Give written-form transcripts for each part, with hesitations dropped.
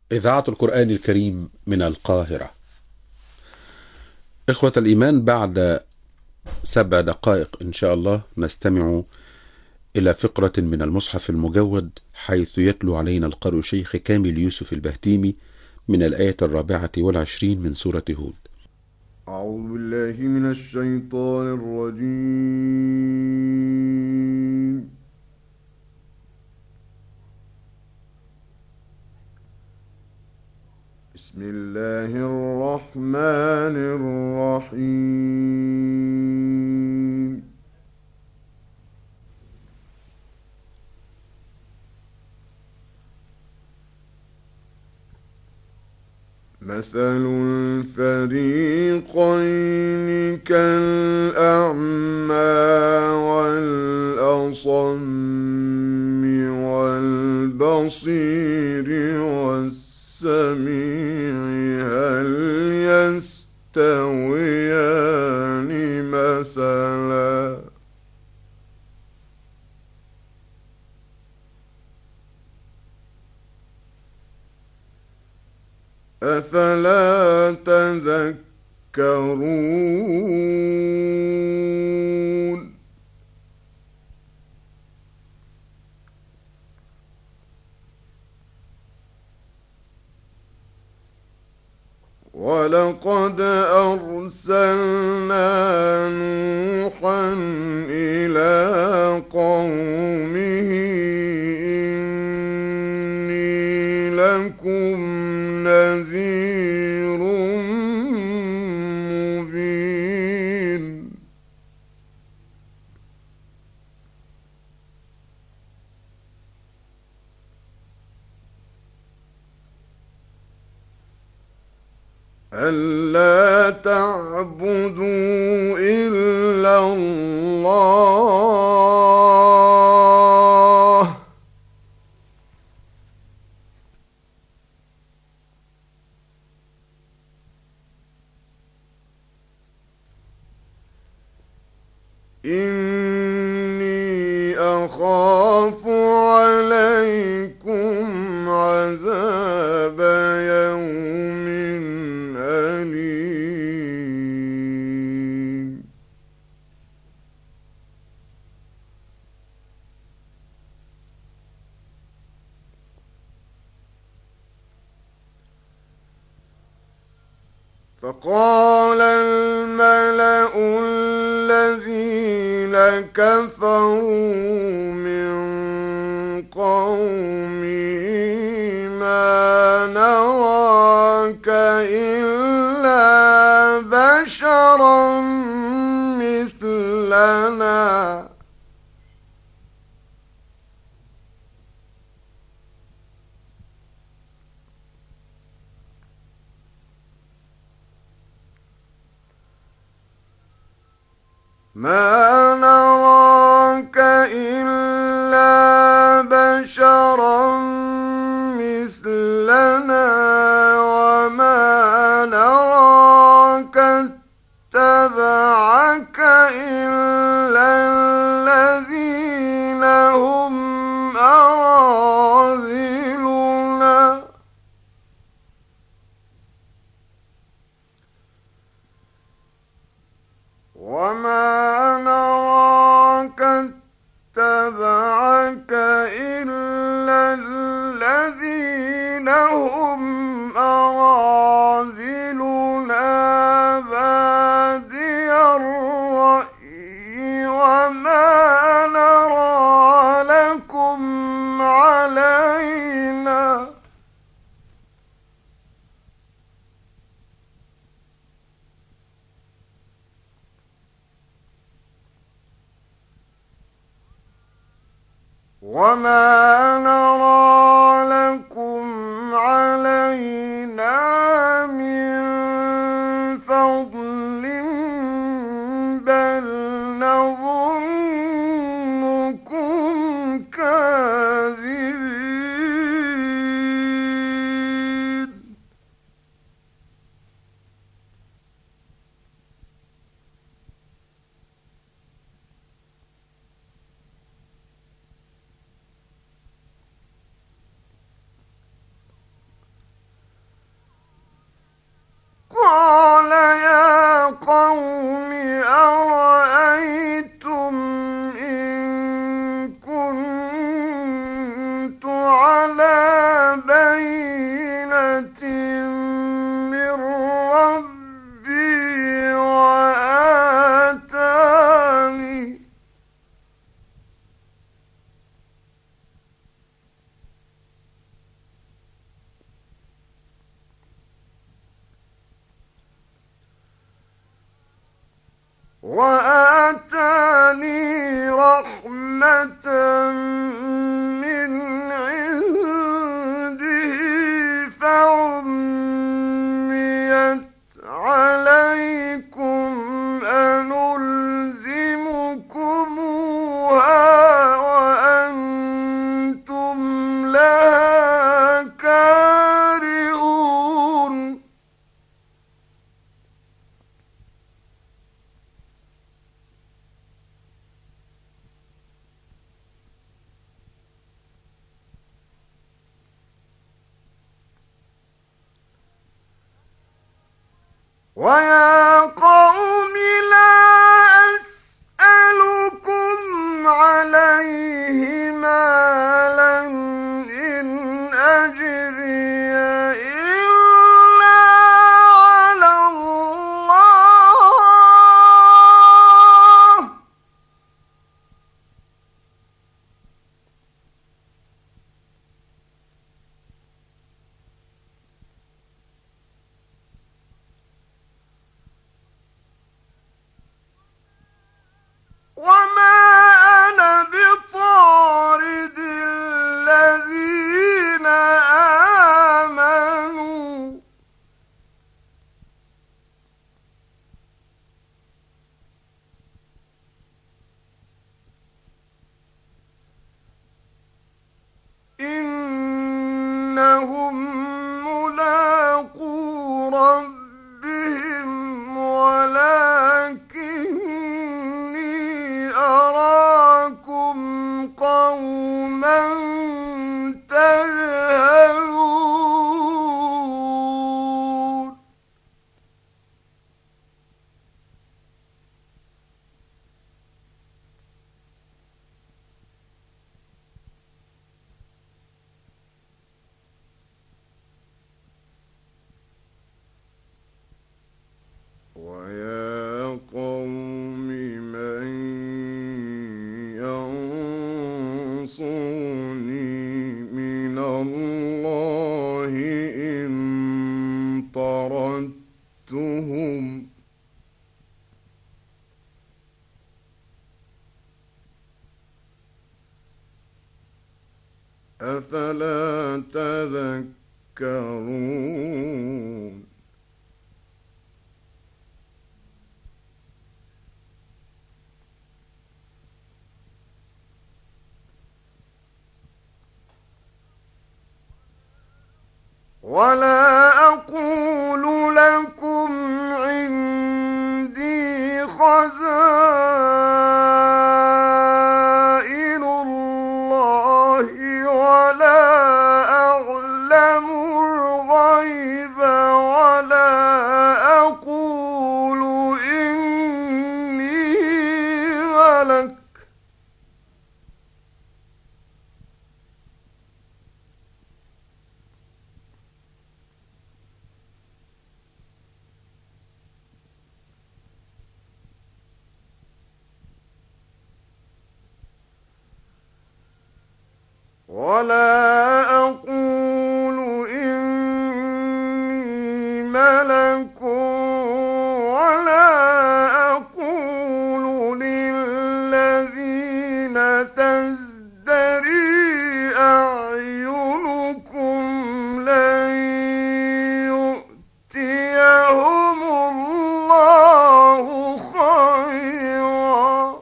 إذاعة القرآن الكريم من القاهرة. إخوة الإيمان، بعد 7 دقائق إن شاء الله نستمع إلى فقرة من المصحف المجود، حيث يتلو علينا القارئ شيخ كامل يوسف البهتيمي من الآية 24 من سورة هود. أعوذ بالله من الشيطان الرجيم. بسم الله الرحمن الرحيم. مثل الفريقين كالأعمى والأصم والبصير والسميع، هل يستويان مثلا؟ أفلا تذكرون. ولقد أرسلنا نوحا إلى قومه إني لكم نذير مبين. ألا تعبدوا إلا الله إني أخاف عليكم عذاب يوم أليم. فقال الملأ الذين كفروا من قومه ما نراك إلا بشرا مثلنا ما نراك إلا بشرا مثلنا وما نراك اتبعك إلا الذين هم أراذلنا وما نراك اتبعك إلا الذين هم أراذلنا بادي الرأي وما نرى لكم علينا وما نرى لكم علينا من فضل بل نظنكم كاذبين. وآتاني رحمة من عنده فعميت عليكم أنلزمكموها وأنتم لها كارهون ويا قوم لا أسألكم عليه مالا إن أجري إلا على الله وما أنا بطارد الذين آمنوا إنهم ملاقو ربهم ولكني أراكم قوما تجهلون ويا قوم من ينصرني من الله إن طردتهم أفلا تذكرون ولا أقول لكم عندي خزائن الله ولا أعلم الغيب ولا أقول إني ملك ولا أقول إني ملك ولا أقول للذين تزدري أعينكم لن يؤتيهم الله خيرا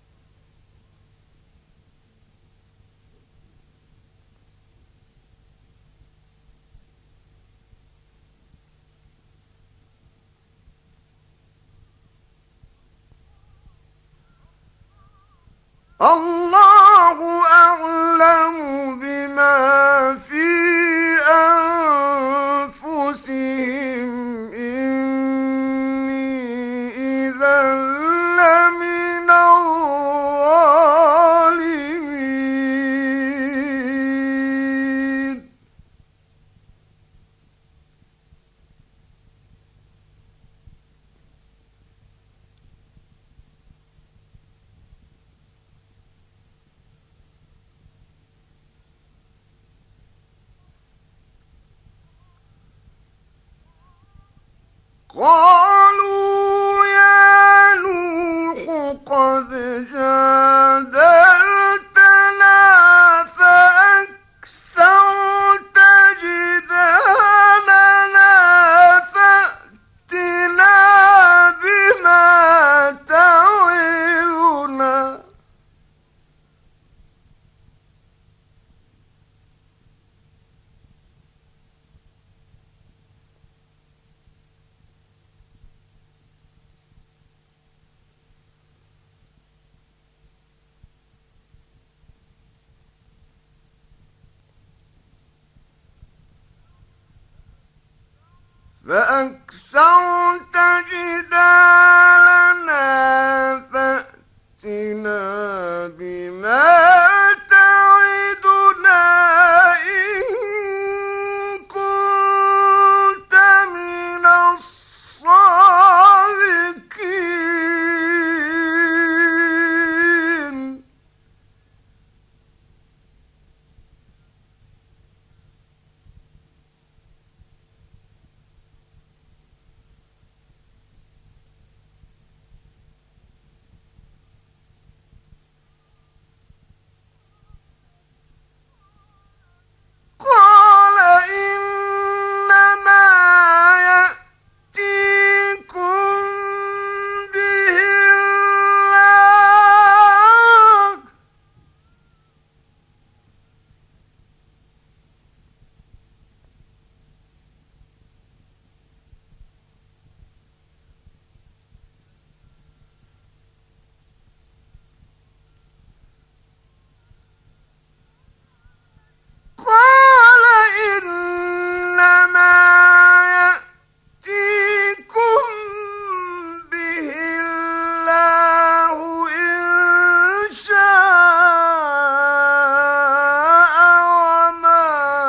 الله أعلم بما في أنفسهم إني إذا لمن الظالمين قالوا يا نوح فأكثرت جدالنا فأتنا بما تعدنا إن كنت من الصادقين. قال إنما يأتيكم به الله. قال إنما يأتيكم به الله إن شاء وما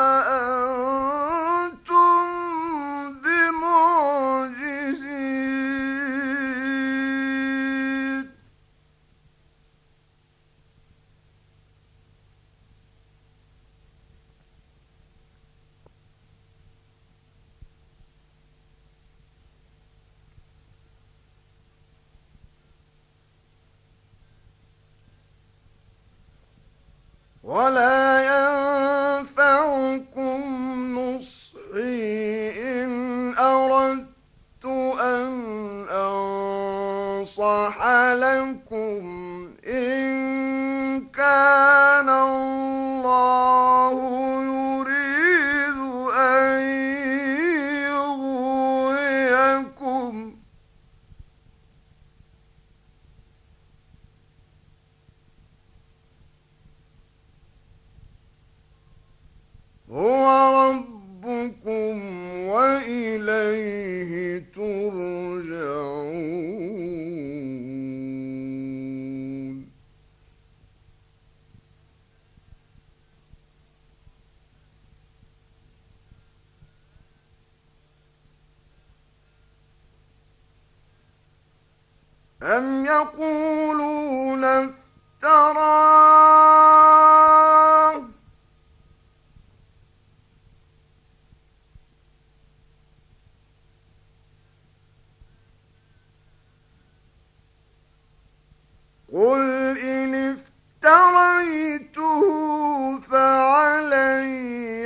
أنتم بمعجزين. ولا ينفعكم نصحي إن أردت أن أنصح لكم إن كان الله يريد أن يغويكم. هو ربكم وإليه ترجعون. أم يقولون افتراه قل إن افتريته فعلي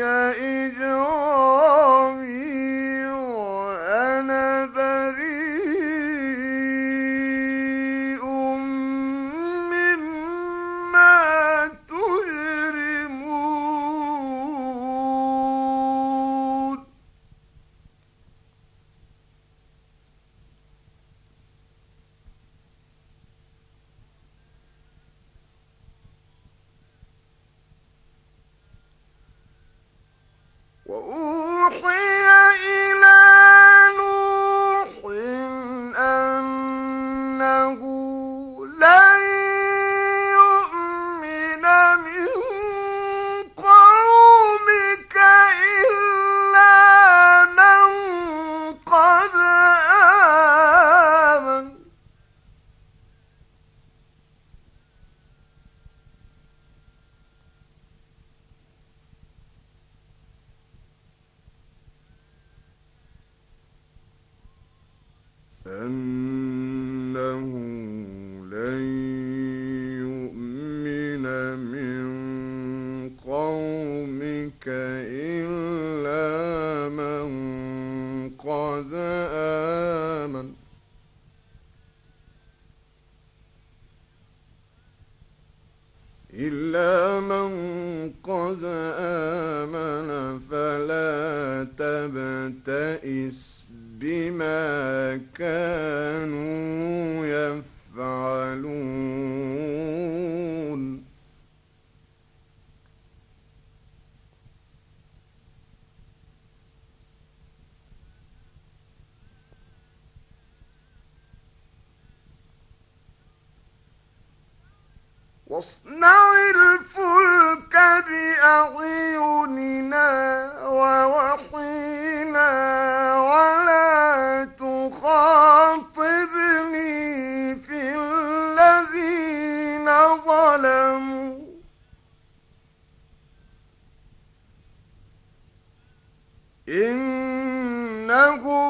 إجرامي وأنا بريء مما تجرمون. وأوحي إلى نوح أنه لن يؤمن من قومك إلا من قد آمن. أنه لن يؤمن من قومك إلا من قد آمن. فلا تبتئس بما كانوا يفعلون. واصنع الفلك بأعيننا ووحينا ولا تخاطبني في الذين ظلموا إنهم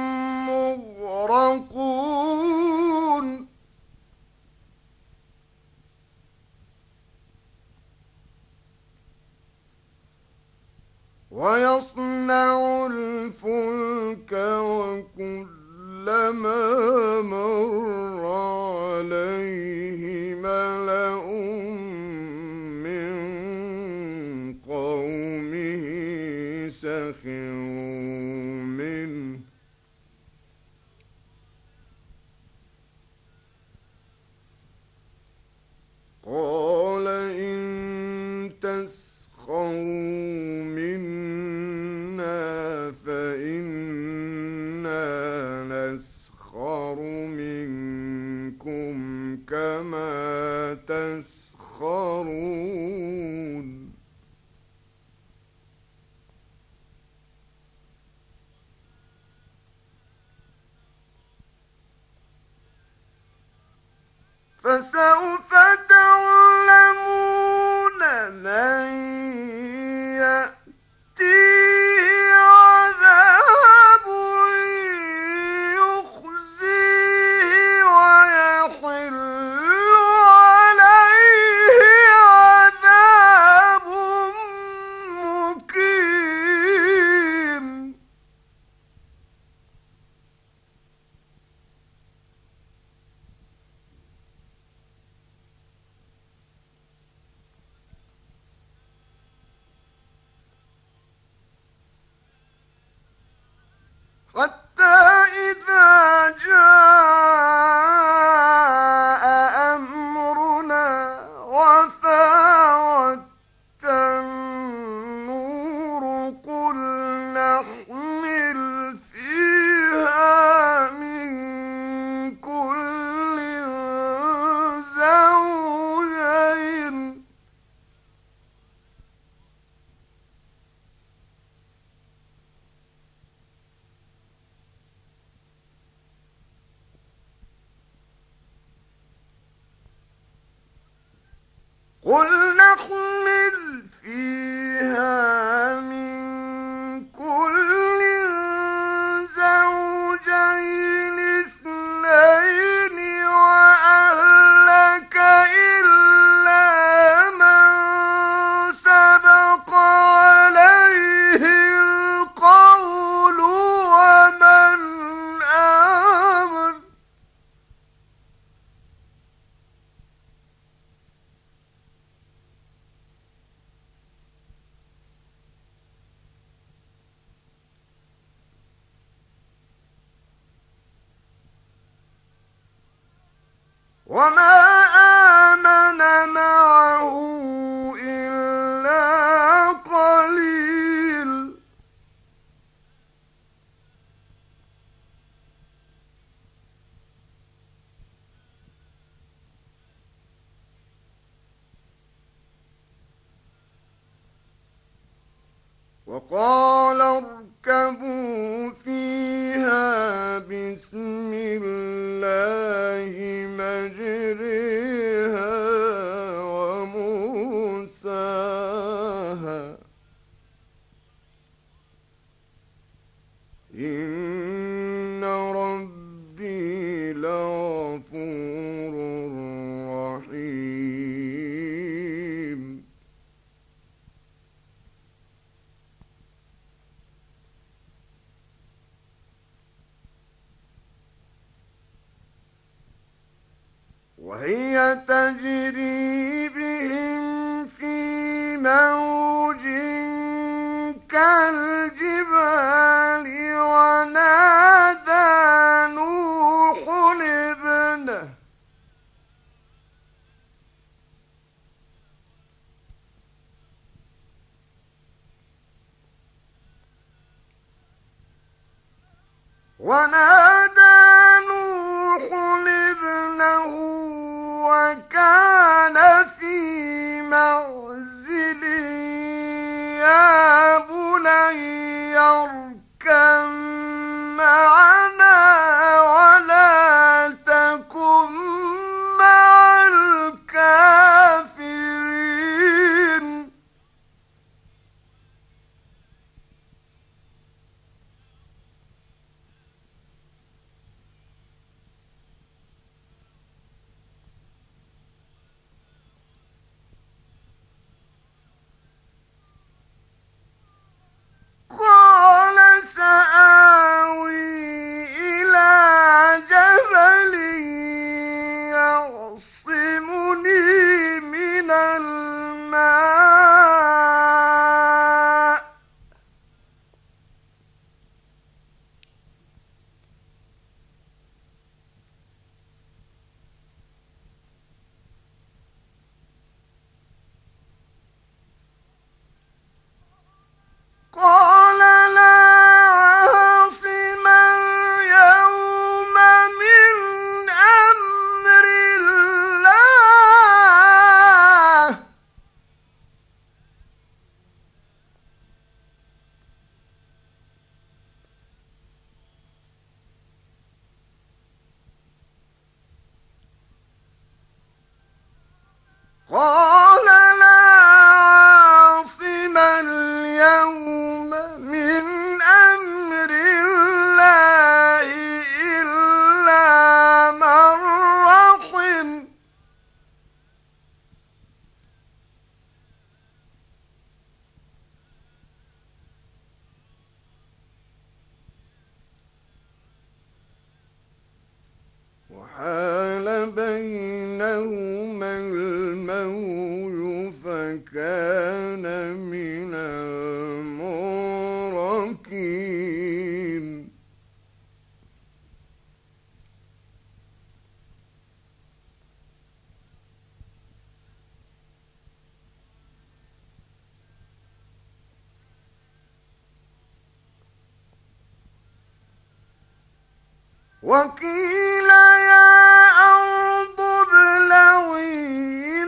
مغرقون ويصنع الفلك وكلما مر عليه ملأ من قومه سخروا منه قال إن تسخروا منا فإنا نسخر منكم كما تسخرون فسوف تعلمون من يأتيه عذاب يخزيه ويحل عليه عذاب مقيم حتى إذا جاء أمرنا وفاردت النور قل نحمل فيها من كل زوجين قل نحمل فيها من كل زوجين اثنين وأهلك إلا من سبق عليه القول ومن آمن وما آمن معه إلا قليل وقال اركبوا فيها بسم الله مجريها ومرساها إن ربي لغفور رحيم وهي تجري بهم في موج كالجبال ونادى نوح ابنه وكان قال لا عاصم اليوم من أمر الله إلا من رحم وحال بينهما الموج فكان من المغرقين وقيل يا أرض ابلعي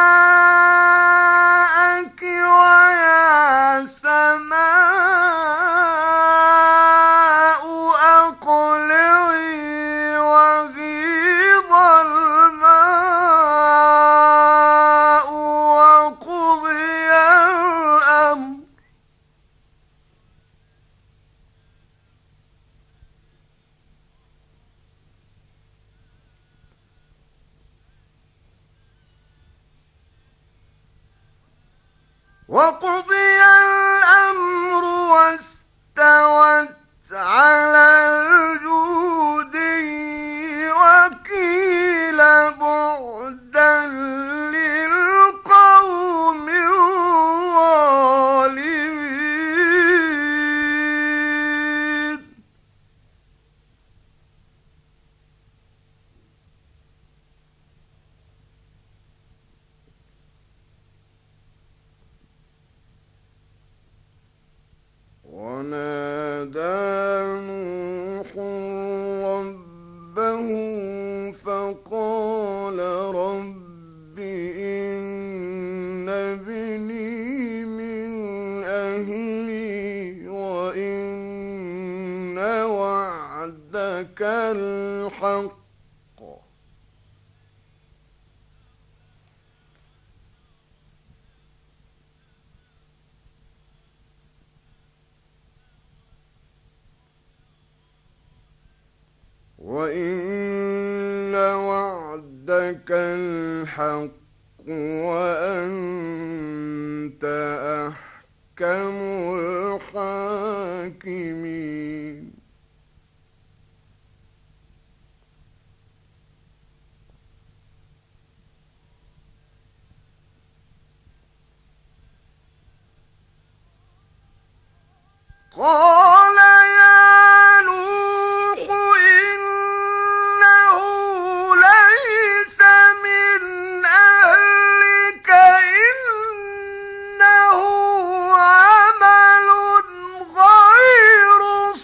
ماءك ويا سماء أقلعي وغيض الماء وقضي الأمر وقضي الأمر واستوت على الجودي وقيل بعدا للقوم الظالمين ونادى نوح ربه فقال رب إن ابني من أهلي وإن وعدك الحق وإن وعدك الحق وأنت أحكم الحاكمين قال يا نوح إنه ليس من أهلك إنه عمل غير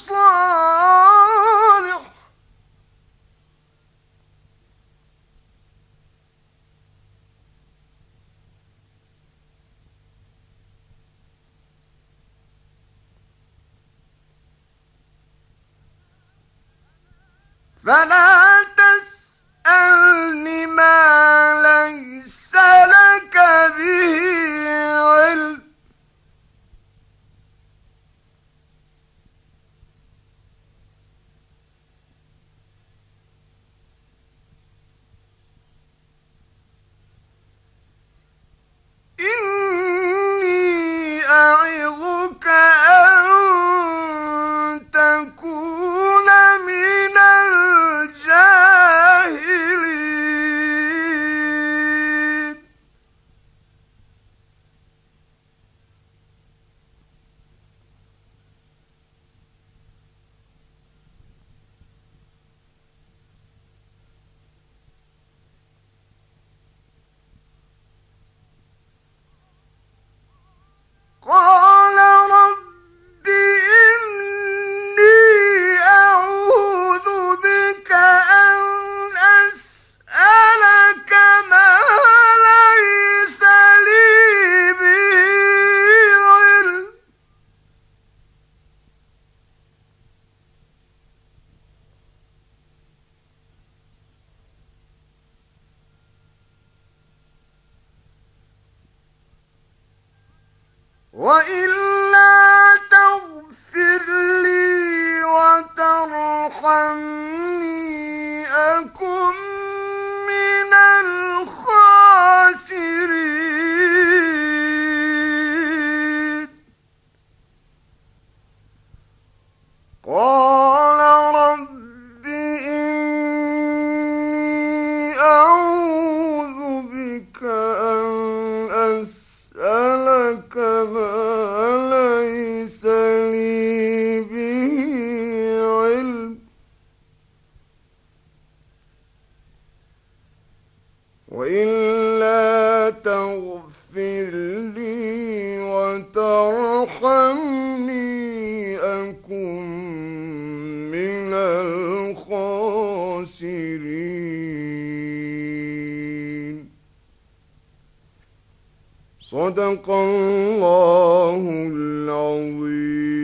صالح فلا تسألني ما ليس لك به علم إني أعظك أن تكون من الجاهلين وإلا تغفر لي وترحمني أكن من الخاسرين. قال رب إني أعوذ بك أن أسألك ما ليس لي به علم وإلا تغفر لي وترحمني أكن من الخاسرين. صدق الله العظيم.